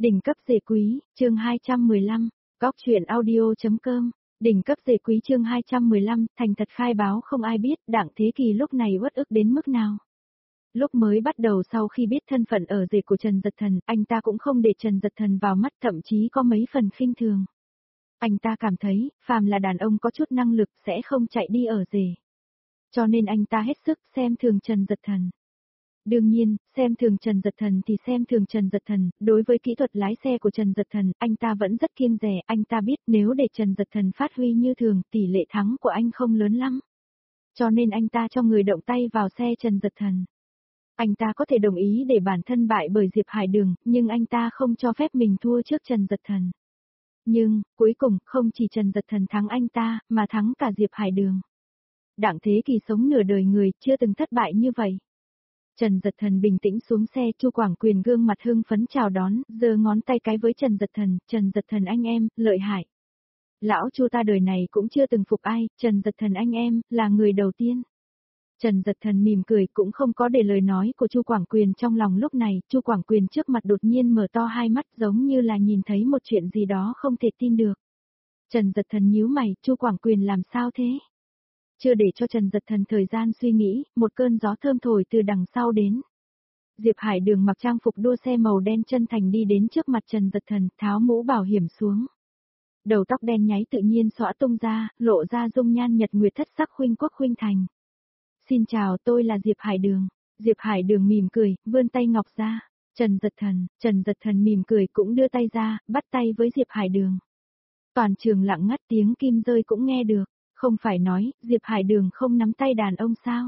Đỉnh cấp dề quý, chương 215, Góc truyện audio.com, đỉnh cấp dề quý chương 215, thành thật khai báo không ai biết Đặng Thế Kỳ lúc này uất ức đến mức nào. Lúc mới bắt đầu sau khi biết thân phận ở rể của Trần Dật Thần, anh ta cũng không để Trần Dật Thần vào mắt, thậm chí có mấy phần khinh thường. Anh ta cảm thấy, phàm là đàn ông có chút năng lực sẽ không chạy đi ở rể. Cho nên anh ta hết sức xem thường Trần Dật Thần. Đương nhiên, xem thường Trần Dật Thần thì xem thường Trần Dật Thần, đối với kỹ thuật lái xe của Trần Dật Thần, anh ta vẫn rất kiêng dè, anh ta biết nếu để Trần Dật Thần phát huy như thường, tỷ lệ thắng của anh không lớn lắm. Cho nên anh ta cho người động tay vào xe Trần Dật Thần. Anh ta có thể đồng ý để bản thân bại bởi Diệp Hải Đường, nhưng anh ta không cho phép mình thua trước Trần Dật Thần. Nhưng, cuối cùng, không chỉ Trần Dật Thần thắng anh ta, mà thắng cả Diệp Hải Đường. Đặng Thế Kỳ sống nửa đời người, chưa từng thất bại như vậy. Trần Dật Thần bình tĩnh xuống xe, Chu Quảng Quyền gương mặt hưng phấn chào đón, giơ ngón tay cái với Trần Dật Thần anh em, lợi hại. Lão Chu ta đời này cũng chưa từng phục ai, Trần Dật Thần anh em, là người đầu tiên. Trần Dật Thần mỉm cười cũng không có để lời nói của Chu Quảng Quyền trong lòng lúc này, Chu Quảng Quyền trước mặt đột nhiên mở to hai mắt giống như là nhìn thấy một chuyện gì đó không thể tin được. Trần Dật Thần nhíu mày, Chu Quảng Quyền làm sao thế? Chưa để cho Trần Dật Thần thời gian suy nghĩ, một cơn gió thơm thổi từ đằng sau đến. Diệp Hải Đường mặc trang phục đua xe màu đen chân thành đi đến trước mặt Trần Dật Thần, tháo mũ bảo hiểm xuống. Đầu tóc đen nháy tự nhiên xõa tung ra, lộ ra dung nhan nhật nguyệt thất sắc khuynh quốc khuynh thành. Xin chào, tôi là Diệp Hải Đường. Diệp Hải Đường mỉm cười, vươn tay ngọc ra. Trần Dật Thần mỉm cười cũng đưa tay ra, bắt tay với Diệp Hải Đường. Toàn trường lặng ngắt, tiếng kim rơi cũng nghe được. Không phải nói, Diệp Hải Đường không nắm tay đàn ông sao?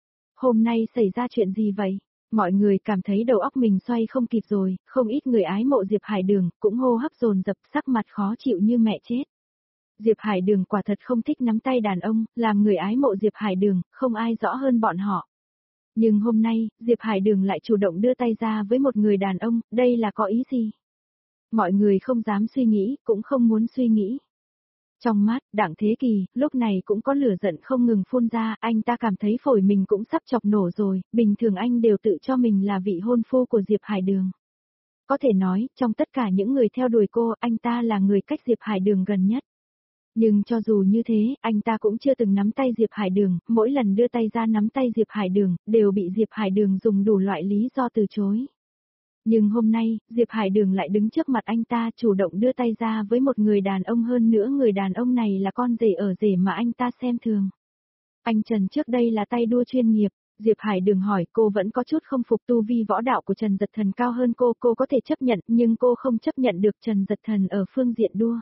Hôm nay xảy ra chuyện gì vậy? Mọi người cảm thấy đầu óc mình xoay không kịp rồi, không ít người ái mộ Diệp Hải Đường, cũng hô hấp dồn dập, sắc mặt khó chịu như mẹ chết. Diệp Hải Đường quả thật không thích nắm tay đàn ông, làm người ái mộ Diệp Hải Đường, không ai rõ hơn bọn họ. Nhưng hôm nay, Diệp Hải Đường lại chủ động đưa tay ra với một người đàn ông, đây là có ý gì? Mọi người không dám suy nghĩ, cũng không muốn suy nghĩ. Trong mắt, Đặng Thế Kỳ, lúc này cũng có lửa giận không ngừng phun ra, anh ta cảm thấy phổi mình cũng sắp chọc nổ rồi, bình thường anh đều tự cho mình là vị hôn phu của Diệp Hải Đường. Có thể nói, trong tất cả những người theo đuổi cô, anh ta là người cách Diệp Hải Đường gần nhất. Nhưng cho dù như thế, anh ta cũng chưa từng nắm tay Diệp Hải Đường, mỗi lần đưa tay ra nắm tay Diệp Hải Đường, đều bị Diệp Hải Đường dùng đủ loại lý do từ chối. Nhưng hôm nay, Diệp Hải Đường lại đứng trước mặt anh ta chủ động đưa tay ra với một người đàn ông, hơn nữa người đàn ông này là con rể ở rể mà anh ta xem thường. Anh Trần trước đây là tay đua chuyên nghiệp, Diệp Hải Đường hỏi, cô vẫn có chút không phục tu vi võ đạo của Trần Dật Thần cao hơn cô có thể chấp nhận, nhưng cô không chấp nhận được Trần Dật Thần ở phương diện đua.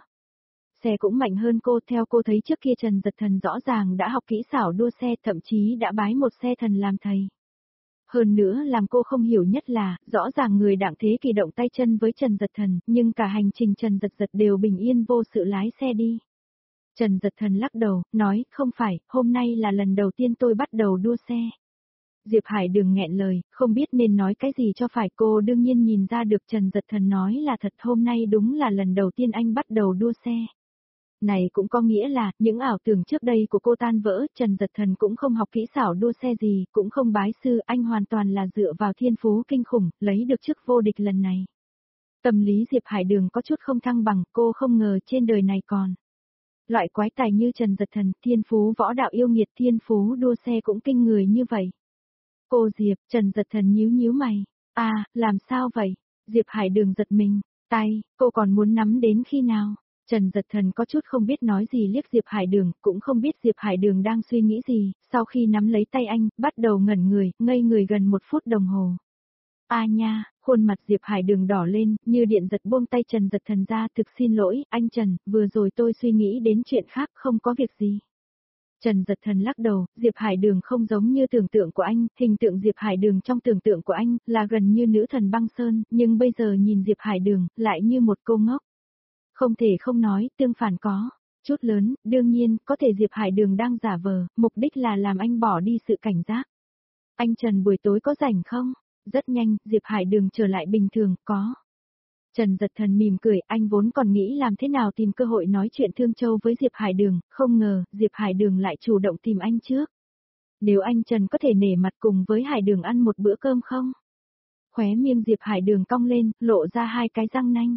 Xe cũng mạnh hơn cô, theo cô thấy trước kia Trần Dật Thần rõ ràng đã học kỹ xảo đua xe, thậm chí đã bái một xe thần làm thầy. Hơn nữa làm cô không hiểu nhất là, rõ ràng người Đặng Thế Kỳ động tay chân với Trần Dật Thần, nhưng cả hành trình Trần Dật Dật đều bình yên vô sự lái xe đi. Trần Dật Thần lắc đầu, nói, không phải, hôm nay là lần đầu tiên tôi bắt đầu đua xe. Diệp Hải Đường nghẹn lời, không biết nên nói cái gì cho phải, cô đương nhiên nhìn ra được Trần Dật Thần nói là thật, hôm nay đúng là lần đầu tiên anh bắt đầu đua xe. Này cũng có nghĩa là, những ảo tưởng trước đây của cô tan vỡ, Trần Dật Thần cũng không học kỹ xảo đua xe gì, cũng không bái sư, anh hoàn toàn là dựa vào thiên phú kinh khủng, lấy được chức vô địch lần này. Tâm lý Diệp Hải Đường có chút không thăng bằng, cô không ngờ trên đời này còn. Loại quái tài như Trần Dật Thần, thiên phú võ đạo yêu nghiệt, thiên phú đua xe cũng kinh người như vậy. Cô Diệp, Trần Dật Thần nhíu mày, làm sao vậy? Diệp Hải Đường giật mình, tay, cô còn muốn nắm đến khi nào? Trần Dật Thần có chút không biết nói gì, liếc Diệp Hải Đường, cũng không biết Diệp Hải Đường đang suy nghĩ gì, sau khi nắm lấy tay anh, bắt đầu ngẩn người, ngây người gần 1 phút đồng hồ. Nha, khuôn mặt Diệp Hải Đường đỏ lên, như điện giật, buông tay Trần Dật Thần ra, thực xin lỗi, anh Trần, vừa rồi tôi suy nghĩ đến chuyện khác, không có việc gì. Trần Dật Thần lắc đầu, Diệp Hải Đường không giống như tưởng tượng của anh, hình tượng Diệp Hải Đường trong tưởng tượng của anh, là gần như nữ thần băng sơn, nhưng bây giờ nhìn Diệp Hải Đường, lại như một cô ngốc. Không thể không nói, tương phản có. Chút lớn, đương nhiên, có thể Diệp Hải Đường đang giả vờ, mục đích là làm anh bỏ đi sự cảnh giác. Anh Trần buổi tối có rảnh không? Rất nhanh, Diệp Hải Đường trở lại bình thường, có. Trần Dật Thần mỉm cười, anh vốn còn nghĩ làm thế nào tìm cơ hội nói chuyện Thương Châu với Diệp Hải Đường, không ngờ, Diệp Hải Đường lại chủ động tìm anh trước. Nếu anh Trần có thể nể mặt cùng với Hải Đường ăn một bữa cơm không? Khóe miệng Diệp Hải Đường cong lên, lộ ra hai cái răng nanh.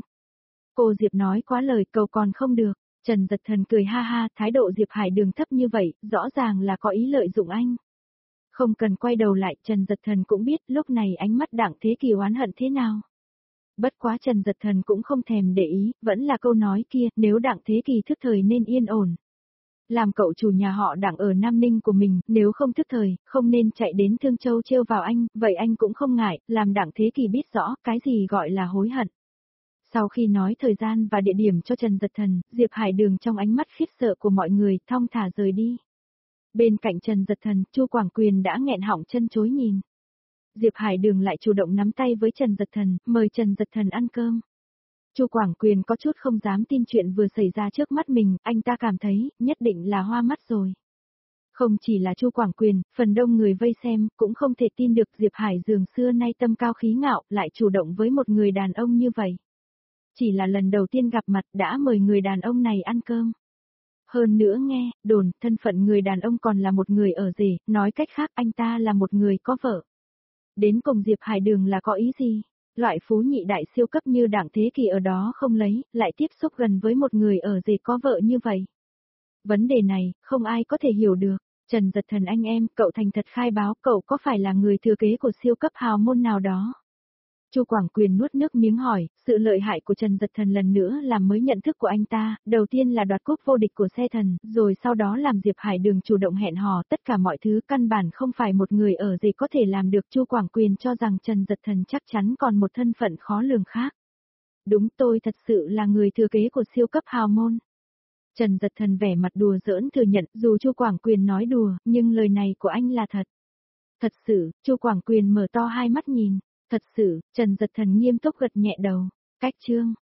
Cô Diệp nói quá lời, cầu còn không được. Trần Dật Thần cười ha ha, thái độ Diệp Hải Đường thấp như vậy, rõ ràng là có ý lợi dụng anh. Không cần quay đầu lại, Trần Dật Thần cũng biết lúc này ánh mắt Đặng Thế Kỳ oán hận thế nào. Bất quá Trần Dật Thần cũng không thèm để ý, vẫn là câu nói kia, nếu Đặng Thế Kỳ thức thời nên yên ổn. Làm cậu chủ nhà họ Đặng ở Nam Ninh của mình, nếu không thức thời, không nên chạy đến Thương Châu trêu vào anh, vậy anh cũng không ngại, làm Đặng Thế Kỳ biết rõ cái gì gọi là hối hận. Sau khi nói thời gian và địa điểm cho Trần Dật Thần, Diệp Hải Đường trong ánh mắt khiếp sợ của mọi người, thong thả rời đi. Bên cạnh Trần Dật Thần, Chu Quảng Quyền đã nghẹn họng chân chối nhìn. Diệp Hải Đường lại chủ động nắm tay với Trần Dật Thần, mời Trần Dật Thần ăn cơm. Chu Quảng Quyền có chút không dám tin chuyện vừa xảy ra trước mắt mình, anh ta cảm thấy, nhất định là hoa mắt rồi. Không chỉ là Chu Quảng Quyền, phần đông người vây xem, cũng không thể tin được Diệp Hải Đường xưa nay tâm cao khí ngạo, lại chủ động với một người đàn ông như vậy. Chỉ là lần đầu tiên gặp mặt đã mời người đàn ông này ăn cơm. Hơn nữa nghe, đồn, thân phận người đàn ông còn là một người ở rể, nói cách khác anh ta là một người có vợ. Đến cùng Diệp Hải Đường là có ý gì? Loại phú nhị đại siêu cấp như Đặng Thế Kỳ ở đó không lấy, lại tiếp xúc gần với một người ở rể có vợ như vậy. Vấn đề này, không ai có thể hiểu được. Trần Dật Thần anh em, cậu thành thật khai báo cậu có phải là người thừa kế của siêu cấp hào môn nào đó? Chu Quảng Quyền nuốt nước miếng hỏi, sự lợi hại của Trần Dật Thần lần nữa làm mới nhận thức của anh ta, đầu tiên là đoạt cúp vô địch của xe thần, rồi sau đó làm Diệp Hải Đường chủ động hẹn hò, tất cả mọi thứ căn bản không phải một người ở rể có thể làm được. Chu Quảng Quyền cho rằng Trần Dật Thần chắc chắn còn một thân phận khó lường khác. Đúng, tôi thật sự là người thừa kế của siêu cấp hào môn. Trần Dật Thần vẻ mặt đùa giỡn thừa nhận, dù Chu Quảng Quyền nói đùa, nhưng lời này của anh là thật. Thật sự, Chu Quảng Quyền mở to hai mắt nhìn. Thật sự, Trần Dật Thần nghiêm túc gật nhẹ đầu. Cách chương